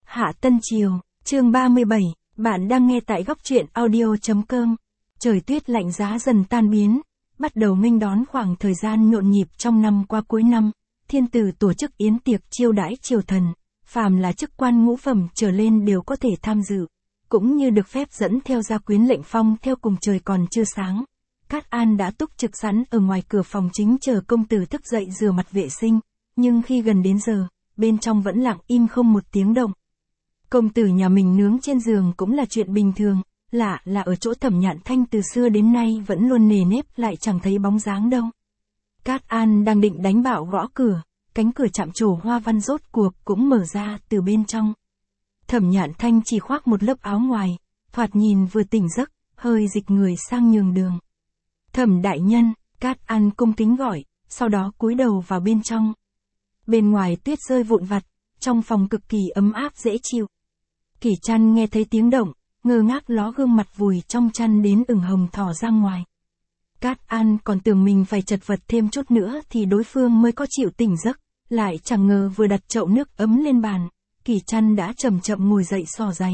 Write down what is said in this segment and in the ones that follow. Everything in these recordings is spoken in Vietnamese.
Hạ Tân Triều, chương 37, bạn đang nghe tại góc truyện audio.com. Trời tuyết lạnh giá dần tan biến, bắt đầu nghênh đón khoảng thời gian nhộn nhịp trong năm qua cuối năm. Thiên tử tổ chức yến tiệc chiêu đãi triều thần, phàm là chức quan ngũ phẩm trở lên đều có thể tham dự, cũng như được phép dẫn theo gia quyến lệnh phong theo cùng trời còn chưa sáng. Cát An đã túc trực sẵn ở ngoài cửa phòng chính chờ công tử thức dậy rửa mặt vệ sinh, nhưng khi gần đến giờ, bên trong vẫn lặng im không một tiếng động. Công tử nhà mình nướng trên giường cũng là chuyện bình thường, lạ là ở chỗ Thẩm Nhạn Thanh từ xưa đến nay vẫn luôn nề nếp lại chẳng thấy bóng dáng đâu. Cát An đang định đánh bạo gõ cửa, cánh cửa chạm trổ hoa văn rốt cuộc cũng mở ra từ bên trong. Thẩm Nhạn Thanh chỉ khoác một lớp áo ngoài, thoạt nhìn vừa tỉnh giấc, hơi dịch người sang nhường đường. Thẩm đại nhân, Cát An cung kính gọi, sau đó cúi đầu vào bên trong. Bên ngoài tuyết rơi vụn vặt, trong phòng cực kỳ ấm áp dễ chịu. Kỷ Trăn nghe thấy tiếng động, ngơ ngác ló gương mặt vùi trong chăn đến ửng hồng thỏ ra ngoài. Cát An còn tưởng mình phải chật vật thêm chút nữa thì đối phương mới có chịu tỉnh giấc, lại chẳng ngờ vừa đặt chậu nước ấm lên bàn, Kỷ Trăn đã chậm chậm ngồi dậy xỏ giày.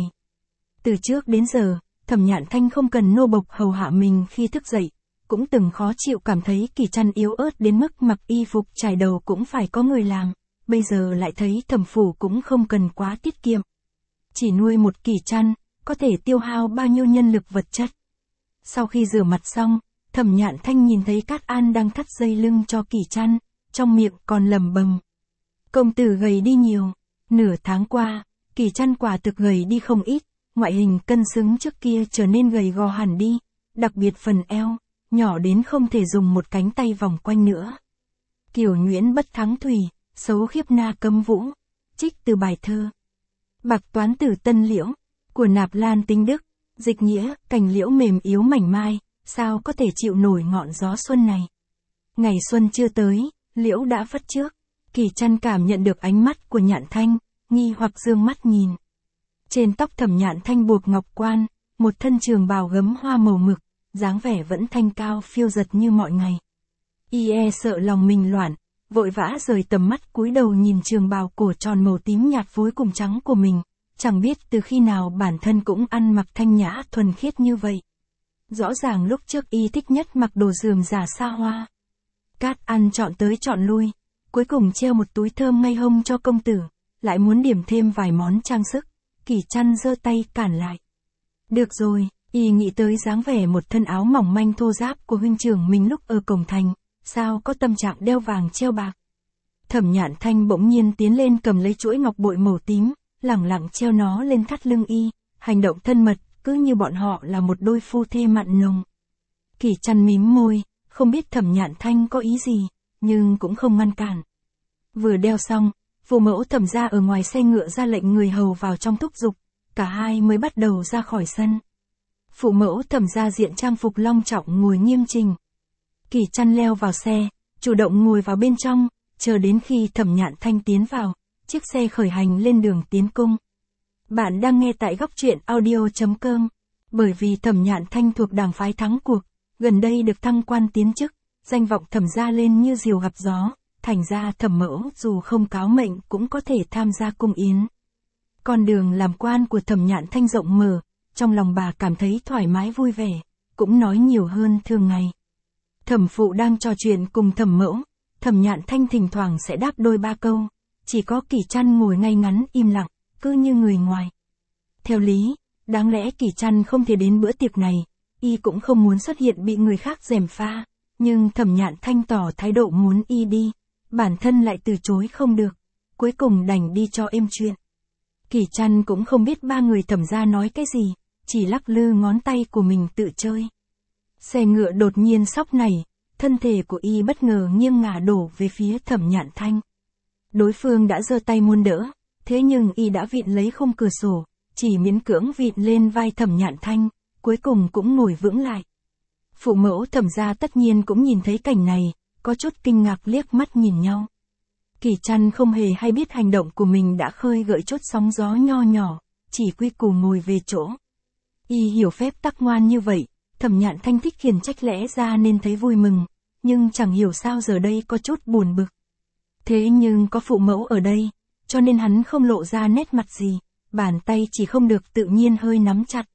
Từ trước đến giờ, Thẩm Nhạn Thanh không cần nô bộc hầu hạ mình khi thức dậy, cũng từng khó chịu cảm thấy Kỷ Trăn yếu ớt đến mức mặc y phục trải đầu cũng phải có người làm, bây giờ lại thấy Thẩm phủ cũng không cần quá tiết kiệm. Chỉ nuôi một Kỷ Trăn, có thể tiêu hao bao nhiêu nhân lực vật chất. Sau khi rửa mặt xong, Thẩm Nhạn Thanh nhìn thấy Cát An đang thắt dây lưng cho Kỷ Trăn, trong miệng còn lẩm bẩm: công tử gầy đi nhiều, nửa tháng qua, Kỷ Trăn quả thực gầy đi không ít, ngoại hình cân xứng trước kia trở nên gầy gò hẳn đi, đặc biệt phần eo, nhỏ đến không thể dùng một cánh tay vòng quanh nữa. Kiều nhuyễn bất thắng thủy, xấu khiếp na cấm vũ. Trích từ bài thơ Bạc Toán Tử Tân Liễu, của Nạp Lan Tính Đức, dịch nghĩa, cành liễu mềm yếu mảnh mai, sao có thể chịu nổi ngọn gió xuân này. Ngày xuân chưa tới, liễu đã phất trước. Kỷ Trăn cảm nhận được ánh mắt của Nhạn Thanh, nghi hoặc dương mắt nhìn. Trên tóc Thẩm Nhạn Thanh buộc ngọc quan, một thân trường bào gấm hoa màu mực, dáng vẻ vẫn thanh cao phiêu giật như mọi ngày. Y sợ lòng mình loạn, vội vã rời tầm mắt cúi đầu nhìn trường bào cổ tròn màu tím nhạt phối cùng trắng của mình, chẳng biết từ khi nào bản thân cũng ăn mặc thanh nhã thuần khiết như vậy. Rõ ràng lúc trước y thích nhất mặc đồ rườm rà xa hoa. Cát An chọn tới chọn lui, cuối cùng treo một túi thơm ngay hông cho công tử, lại muốn điểm thêm vài món trang sức. Kỷ Trăn giơ tay cản lại. Được rồi, y nghĩ tới dáng vẻ một thân áo mỏng manh thô ráp của huynh trưởng mình lúc ở cổng thành, sao có tâm trạng đeo vàng treo bạc. Thẩm Nhạn Thanh bỗng nhiên tiến lên cầm lấy chuỗi ngọc bội màu tím, lẳng lặng treo nó lên thắt lưng y, hành động thân mật, cứ như bọn họ là một đôi phu thê mặn nồng. Kỷ Trăn mím môi, không biết Thẩm Nhạn Thanh có ý gì, nhưng cũng không ngăn cản. Vừa đeo xong, phụ mẫu Thẩm gia ở ngoài xe ngựa ra lệnh người hầu vào trong thúc giục, cả hai mới bắt đầu ra khỏi sân. Phụ mẫu Thẩm gia diện trang phục long trọng ngồi nghiêm chỉnh. Kỷ Trăn leo vào xe, chủ động ngồi vào bên trong, chờ đến khi Thẩm Nhạn Thanh tiến vào, chiếc xe khởi hành lên đường tiến cung. Bạn đang nghe tại góc truyện audio.com. Bởi vì Thẩm Nhạn Thanh thuộc đảng phái thắng cuộc, gần đây được thăng quan tiến chức, danh vọng Thẩm gia lên như diều gặp gió, thành ra Thẩm mẫu dù không cáo mệnh cũng có thể tham gia cung yến. Con đường làm quan của Thẩm Nhạn Thanh rộng mở, trong lòng bà cảm thấy thoải mái vui vẻ, cũng nói nhiều hơn thường ngày. Thẩm phụ đang trò chuyện cùng Thẩm mẫu, Thẩm Nhạn Thanh thỉnh thoảng sẽ đáp đôi ba câu, chỉ có Kỷ Trăn ngồi ngay ngắn im lặng, cứ như người ngoài. Theo lý, đáng lẽ Kỷ Trăn không thể đến bữa tiệc này, y cũng không muốn xuất hiện bị người khác gièm pha, nhưng Thẩm Nhạn Thanh tỏ thái độ muốn y đi, bản thân lại từ chối không được, cuối cùng đành đi cho êm chuyện. Kỷ Trăn cũng không biết ba người Thẩm gia nói cái gì, chỉ lắc lư ngón tay của mình tự chơi. Xe ngựa đột nhiên sóc nảy, thân thể của y bất ngờ nghiêng ngả đổ về phía Thẩm Nhạn Thanh. Đối phương đã giơ tay muốn đỡ, thế nhưng y đã vịn lấy khung cửa sổ, chỉ miễn cưỡng vịn lên vai Thẩm Nhạn Thanh, cuối cùng cũng ngồi vững lại. Phụ mẫu Thẩm gia tất nhiên cũng nhìn thấy cảnh này, có chút kinh ngạc liếc mắt nhìn nhau. Kỷ Trăn không hề hay biết hành động của mình đã khơi gợi chút sóng gió nho nhỏ, chỉ quy củ ngồi về chỗ. Y hiểu phép tắc ngoan như vậy, Thẩm Nhạn Thanh thích khiển trách lẽ ra nên thấy vui mừng, nhưng chẳng hiểu sao giờ đây có chút buồn bực. Thế nhưng có phụ mẫu ở đây, cho nên hắn không lộ ra nét mặt gì, bàn tay chỉ không được tự nhiên hơi nắm chặt.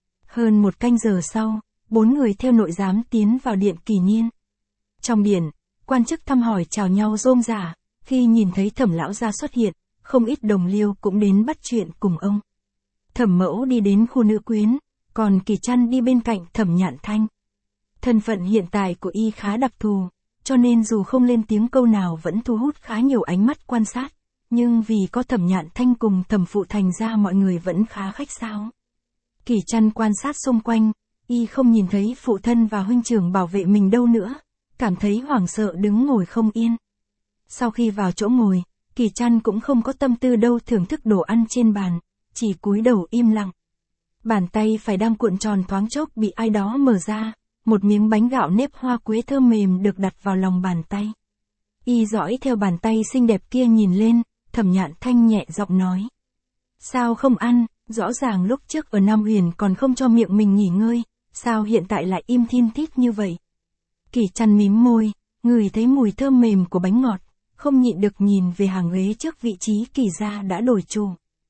Hơn một canh giờ sau, 4 người theo nội giám tiến vào điện kỷ niên. Trong điện, quan chức thăm hỏi chào nhau rôm rả, khi nhìn thấy Thẩm lão gia xuất hiện, không ít đồng liêu cũng đến bắt chuyện cùng ông. Thẩm mẫu đi đến khu nữ quyến, còn Kỳ Trăn đi bên cạnh Thẩm Nhạn Thanh. Thân phận hiện tại của y khá đặc thù, cho nên dù không lên tiếng câu nào vẫn thu hút khá nhiều ánh mắt quan sát, nhưng vì có Thẩm Nhạn Thanh cùng Thẩm phụ thành ra mọi người vẫn khá khách sáo. Kỳ Trăn quan sát xung quanh, y không nhìn thấy phụ thân và huynh trưởng bảo vệ mình đâu nữa, cảm thấy hoảng sợ đứng ngồi không yên. Sau khi vào chỗ ngồi, Kỳ Trăn cũng không có tâm tư đâu thưởng thức đồ ăn trên bàn, chỉ cúi đầu im lặng. Bàn tay phải đang cuộn tròn thoáng chốc bị ai đó mở ra, một miếng bánh gạo nếp hoa quế thơm mềm được đặt vào lòng bàn tay. Y dõi theo bàn tay xinh đẹp kia nhìn lên, Thẩm Nhạn Thanh nhẹ giọng nói. Sao không ăn, rõ ràng lúc trước ở Nam Huyền còn không cho miệng mình nghỉ ngơi, sao hiện tại lại im thin thít như vậy? Kỳ Trăn mím môi, ngửi thấy mùi thơm mềm của bánh ngọt, không nhịn được nhìn về hàng ghế trước vị trí Kỳ gia đã đổi chủ.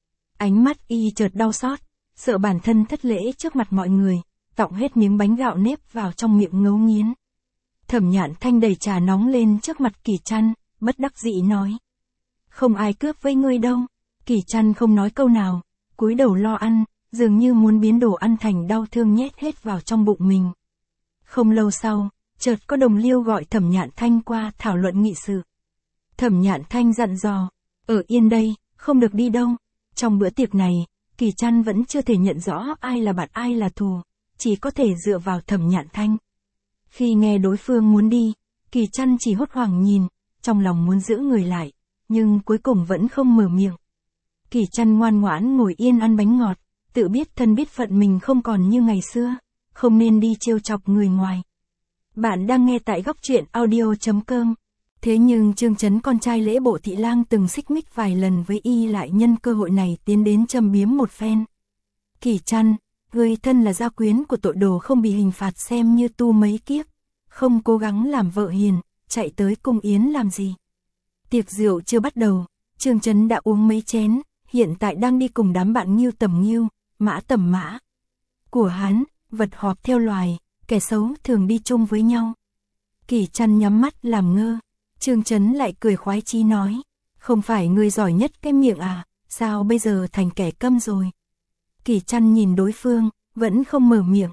Ánh mắt y chợt đau xót, sợ bản thân thất lễ trước mặt mọi người, tọng hết miếng bánh gạo nếp vào trong miệng ngấu nghiến. Thẩm Nhạn Thanh đẩy trà nóng lên trước mặt Kỳ Trăn, bất đắc dĩ nói. Không ai cướp với ngươi đâu. Kỳ Trăn không nói câu nào, cúi đầu lo ăn, dường như muốn biến đồ ăn thành đau thương nhét hết vào trong bụng mình. Không lâu sau, chợt có đồng liêu gọi Thẩm Nhạn Thanh qua thảo luận nghị sự. Thẩm Nhạn Thanh dặn dò, ở yên đây, không được đi đâu. Trong bữa tiệc này, Kỳ Trăn vẫn chưa thể nhận rõ ai là bạn ai là thù, chỉ có thể dựa vào Thẩm Nhạn Thanh. Khi nghe đối phương muốn đi, Kỳ Trăn chỉ hốt hoảng nhìn, trong lòng muốn giữ người lại, nhưng cuối cùng vẫn không mở miệng. Kỳ Trăn ngoan ngoãn ngồi yên ăn bánh ngọt, tự biết thân biết phận mình không còn như ngày xưa, không nên đi trêu chọc người ngoài. Bạn đang nghe tại góc truyện audio.com. Thế nhưng Trương Chấn con trai Lễ Bộ Thị Lang từng xích mích vài lần với y lại nhân cơ hội này tiến đến châm biếm một phen. Kỳ Trăn, người thân là gia quyến của tội đồ không bị hình phạt xem như tu mấy kiếp, không cố gắng làm vợ hiền, chạy tới cung yến làm gì. Tiệc rượu chưa bắt đầu, Trương Chấn đã uống mấy chén, hiện tại đang đi cùng đám bạn Ngưu tầm Ngưu, Mã tầm Mã. Của hắn, vật họp theo loài, kẻ xấu thường đi chung với nhau. Kỳ Trăn nhắm mắt làm ngơ, Trương Chấn lại cười khoái chí nói, không phải người giỏi nhất cái miệng à, sao bây giờ thành kẻ câm rồi. Kỳ Trăn nhìn đối phương, vẫn không mở miệng,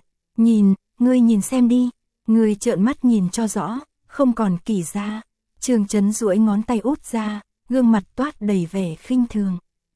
ngươi nhìn xem đi, ngươi trợn mắt nhìn cho rõ, không còn Kỳ ra. Trương Chấn duỗi ngón tay út ra, gương mặt toát đầy vẻ khinh thường.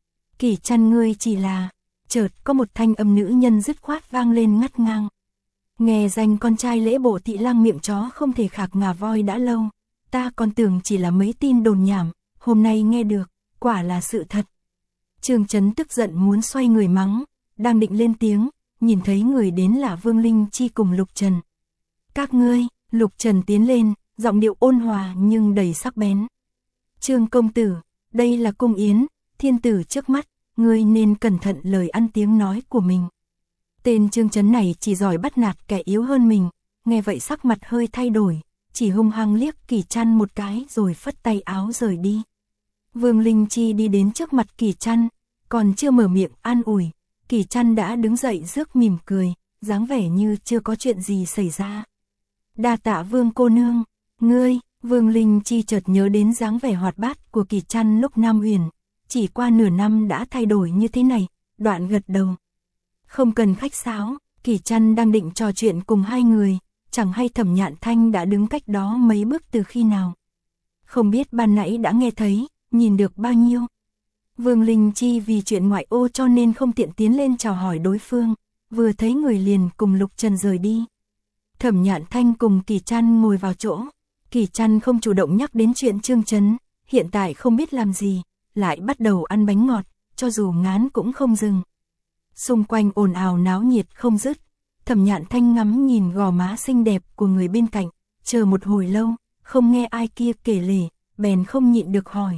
Kỳ Trăn ngươi chỉ là, chợt có một thanh âm nữ nhân dứt khoát vang lên ngắt ngang. Nghe danh con trai Lễ Bộ Thị Lang miệng chó không thể khạc ngà voi đã lâu, ta còn tưởng chỉ là mấy tin đồn nhảm, hôm nay nghe được, quả là sự thật. Trương Chấn tức giận muốn xoay người mắng, đang định lên tiếng, nhìn thấy người đến là Vương Linh Chi cùng Lục Trần. Các ngươi, Lục Trần tiến lên, giọng điệu ôn hòa nhưng đầy sắc bén. Trương công tử, đây là cung yến, thiên tử trước mắt, ngươi nên cẩn thận lời ăn tiếng nói của mình. Tên Trương Chấn này chỉ giỏi bắt nạt kẻ yếu hơn mình, nghe vậy sắc mặt hơi thay đổi, chỉ hung hăng liếc Kỳ Trăn một cái rồi phất tay áo rời đi. Vương Linh Chi đi đến trước mặt Kỳ Trăn, còn chưa mở miệng an ủi, Kỳ Trăn đã đứng dậy rước mỉm cười, dáng vẻ như chưa có chuyện gì xảy ra. Đa tạ Vương cô nương, ngươi. Vương Linh Chi chợt nhớ đến dáng vẻ hoạt bát của Kỳ Trăn lúc Nam Huyền, chỉ qua nửa năm đã thay đổi như thế này, đoạn gật đầu. Không cần khách sáo, Kỳ Trăn đang định trò chuyện cùng hai người, chẳng hay Thẩm Nhạn Thanh đã đứng cách đó mấy bước từ khi nào. Không biết ban nãy đã nghe thấy, nhìn được bao nhiêu. Vương Linh Chi vì chuyện ngoại ô cho nên không tiện tiến lên chào hỏi đối phương, vừa thấy người liền cùng Lục Trần rời đi. Thẩm Nhạn Thanh cùng Kỳ Trăn ngồi vào chỗ. Kỳ Trăn không chủ động nhắc đến chuyện Trương Chấn, hiện tại không biết làm gì, lại bắt đầu ăn bánh ngọt, cho dù ngán cũng không dừng. Xung quanh ồn ào náo nhiệt không dứt, Thẩm Nhạn Thanh ngắm nhìn gò má xinh đẹp của người bên cạnh, chờ một hồi lâu, không nghe ai kia kể lể, bèn không nhịn được hỏi.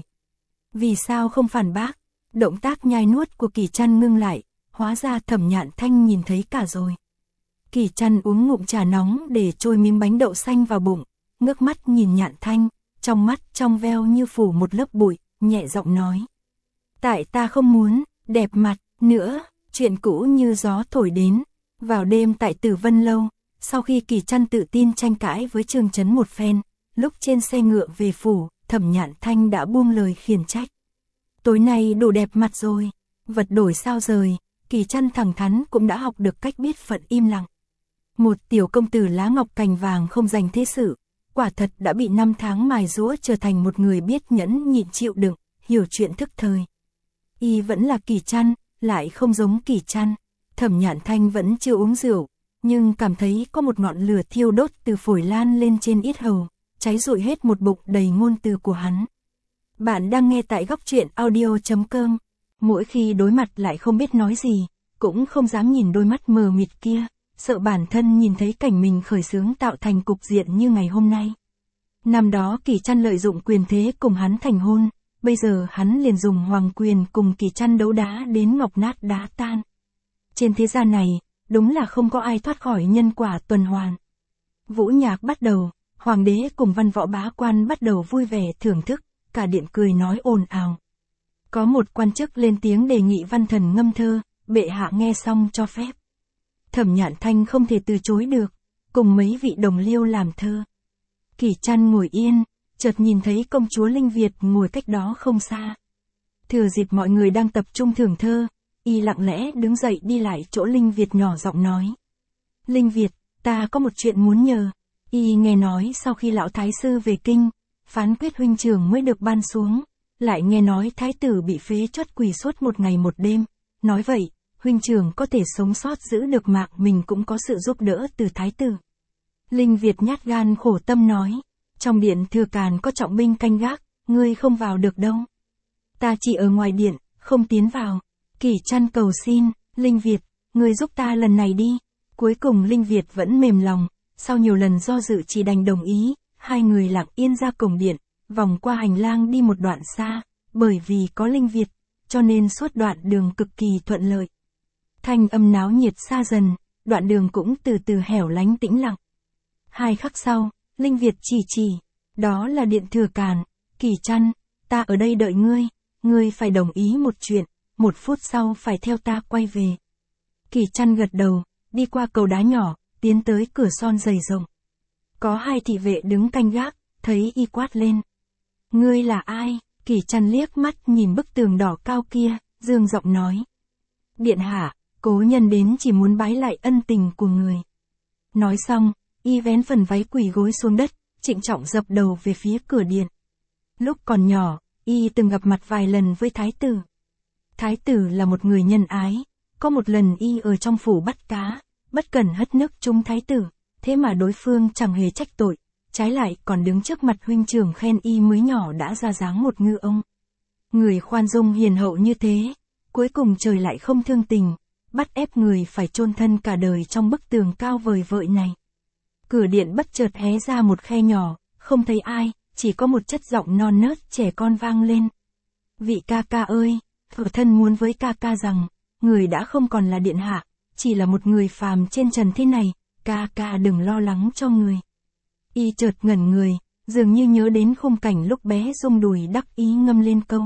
Vì sao không phản bác? Động tác nhai nuốt của Kỳ Trăn ngưng lại, hóa ra Thẩm Nhạn Thanh nhìn thấy cả rồi. Kỳ Trăn uống ngụm trà nóng để trôi miếng bánh đậu xanh vào bụng, ngước mắt nhìn Nhạn Thanh, trong mắt trong veo như phủ một lớp bụi, nhẹ giọng nói. Tại ta không muốn, đẹp mặt, nữa, chuyện cũ như gió thổi đến. Vào đêm tại Tử Vân Lâu, sau khi Kỳ Trăn tự tin tranh cãi với Trương Chấn một phen, lúc trên xe ngựa về phủ, Thẩm Nhạn Thanh đã buông lời khiển trách. Tối nay đủ đẹp mặt rồi, vật đổi sao rời, Kỳ Trăn thẳng thắn cũng đã học được cách biết phận im lặng. Một tiểu công tử lá ngọc cành vàng không dành thế sự, quả thật đã bị 5 tháng mài giũa trở thành một người biết nhẫn nhịn chịu đựng, hiểu chuyện thức thời. Y vẫn là Kỳ Trăn, lại không giống Kỳ Trăn. Thẩm Nhạn Thanh vẫn chưa uống rượu, nhưng cảm thấy có một ngọn lửa thiêu đốt từ phổi lan lên trên yết hầu, cháy rụi hết một bụng đầy ngôn từ của hắn. Bạn đang nghe tại góc truyện audio.com. Mỗi khi đối mặt lại không biết nói gì, cũng không dám nhìn đôi mắt mờ mịt kia, sợ bản thân nhìn thấy cảnh mình khởi xướng tạo thành cục diện như ngày hôm nay. Năm đó Kỳ Trăn lợi dụng quyền thế cùng hắn thành hôn, bây giờ hắn liền dùng hoàng quyền cùng Kỳ Trăn đấu đá đến ngọc nát đá tan. Trên thế gian này, đúng là không có ai thoát khỏi nhân quả tuần hoàn. Vũ nhạc bắt đầu, hoàng đế cùng văn võ bá quan bắt đầu vui vẻ thưởng thức, cả điện cười nói ồn ào. Có một quan chức lên tiếng đề nghị văn thần ngâm thơ, bệ hạ nghe xong cho phép. Thẩm Nhạn Thanh không thể từ chối được, cùng mấy vị đồng liêu làm thơ. Kỳ Trăn ngồi yên, chợt nhìn thấy công chúa Linh Việt ngồi cách đó không xa. Thừa dịp mọi người đang tập trung thưởng thơ, y lặng lẽ đứng dậy đi lại chỗ Linh Việt nhỏ giọng nói. Linh Việt, ta có một chuyện muốn nhờ. Y nghe nói sau khi lão thái sư về kinh, phán quyết huynh trưởng mới được ban xuống, lại nghe nói thái tử bị phế truất quỳ suốt một ngày một đêm. Nói vậy, huynh trưởng có thể sống sót giữ được mạng mình cũng có sự giúp đỡ từ thái tử. Linh Việt nhát gan khổ tâm nói, trong điện thừa càn có trọng binh canh gác, ngươi không vào được đâu. Ta chỉ ở ngoài điện, không tiến vào. Kỳ Trăn cầu xin, Linh Việt, ngươi giúp ta lần này đi. Cuối cùng Linh Việt vẫn mềm lòng, sau nhiều lần do dự chỉ đành đồng ý, hai người lặng yên ra cổng điện, vòng qua hành lang đi một đoạn xa, bởi vì có Linh Việt, cho nên suốt đoạn đường cực kỳ thuận lợi. Thanh âm náo nhiệt xa dần, đoạn đường cũng từ từ hẻo lánh tĩnh lặng. 2 khắc sau, Linh Việt chỉ, đó là điện thừa càn. Kỳ Trăn, ta ở đây đợi ngươi phải đồng ý một chuyện, 1 phút sau phải theo ta quay về. Kỳ Trăn gật đầu, đi qua cầu đá nhỏ, tiến tới cửa son dày rộng. Có 2 thị vệ đứng canh gác, thấy y quát lên. Ngươi là ai? Kỳ Trăn liếc mắt nhìn bức tường đỏ cao kia, dương giọng nói. Điện hạ, cố nhân đến chỉ muốn bái lại ân tình của người. Nói xong, y vén phần váy quỳ gối xuống đất, trịnh trọng dập đầu về phía cửa điện. Lúc còn nhỏ, y từng gặp mặt vài lần với thái tử. Thái tử là một người nhân ái, có một lần y ở trong phủ bắt cá, bất cẩn hất nước trúng thái tử, thế mà đối phương chẳng hề trách tội, trái lại còn đứng trước mặt huynh trưởng khen y mới nhỏ đã ra dáng một ngư ông. Người khoan dung hiền hậu như thế, cuối cùng trời lại không thương tình, bắt ép người phải chôn thân cả đời trong bức tường cao vời vợi này. Cửa điện bất chợt hé ra một khe nhỏ, không thấy ai, chỉ có một chất giọng non nớt trẻ con vang lên. Vị ca ca ơi, phụ thân muốn với ca ca rằng, người đã không còn là điện hạ, chỉ là một người phàm trên trần thế này, ca ca đừng lo lắng cho người. Y chợt ngẩn người, dường như nhớ đến khung cảnh lúc bé rung đùi đắc ý ngâm lên câu.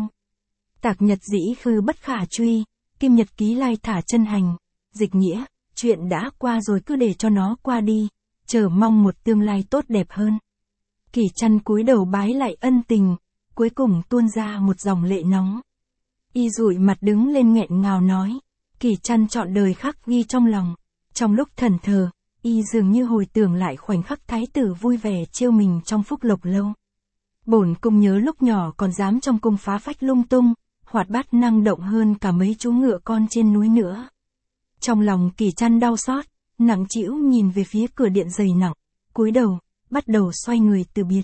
Tạc nhật dĩ khư bất khả truy, kim nhật ký lai thả chân hành, dịch nghĩa, chuyện đã qua rồi cứ để cho nó qua đi, chờ mong một tương lai tốt đẹp hơn. Kỳ Trăn cúi đầu bái lại ân tình, cuối cùng tuôn ra một dòng lệ nóng. Y dụi mặt đứng lên nghẹn ngào nói, Kỳ Trăn trọn đời khắc ghi trong lòng. Trong lúc thẫn thờ, y dường như hồi tưởng lại khoảnh khắc thái tử vui vẻ trêu mình trong Phúc Lộc Lâu. Bổn cung nhớ lúc nhỏ còn dám trong cung phá phách lung tung, hoạt bát năng động hơn cả mấy chú ngựa con trên núi nữa. Trong lòng Kỳ Trăn đau xót, nặng trĩu nhìn về phía cửa điện dày nặng, cúi đầu, bắt đầu xoay người từ biệt.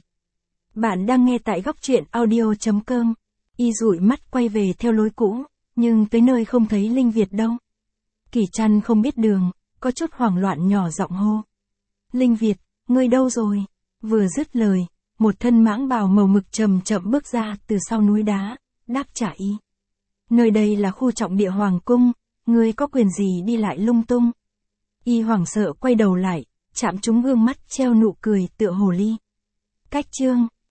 Bạn đang nghe tại góc truyện audio.com. Y dụi mắt quay về theo lối cũ, nhưng tới nơi không thấy Linh Việt đâu. Kỳ Trăn không biết đường, có chút hoảng loạn nhỏ giọng hô. Linh Việt, ngươi đâu rồi? Vừa dứt lời, một thân mãng bào màu mực chậm chậm bước ra từ sau núi đá, đáp trả y. Nơi đây là khu trọng địa hoàng cung, ngươi có quyền gì đi lại lung tung? Y hoảng sợ quay đầu lại, chạm trúng gương mắt treo nụ cười tựa hồ ly. Cách chương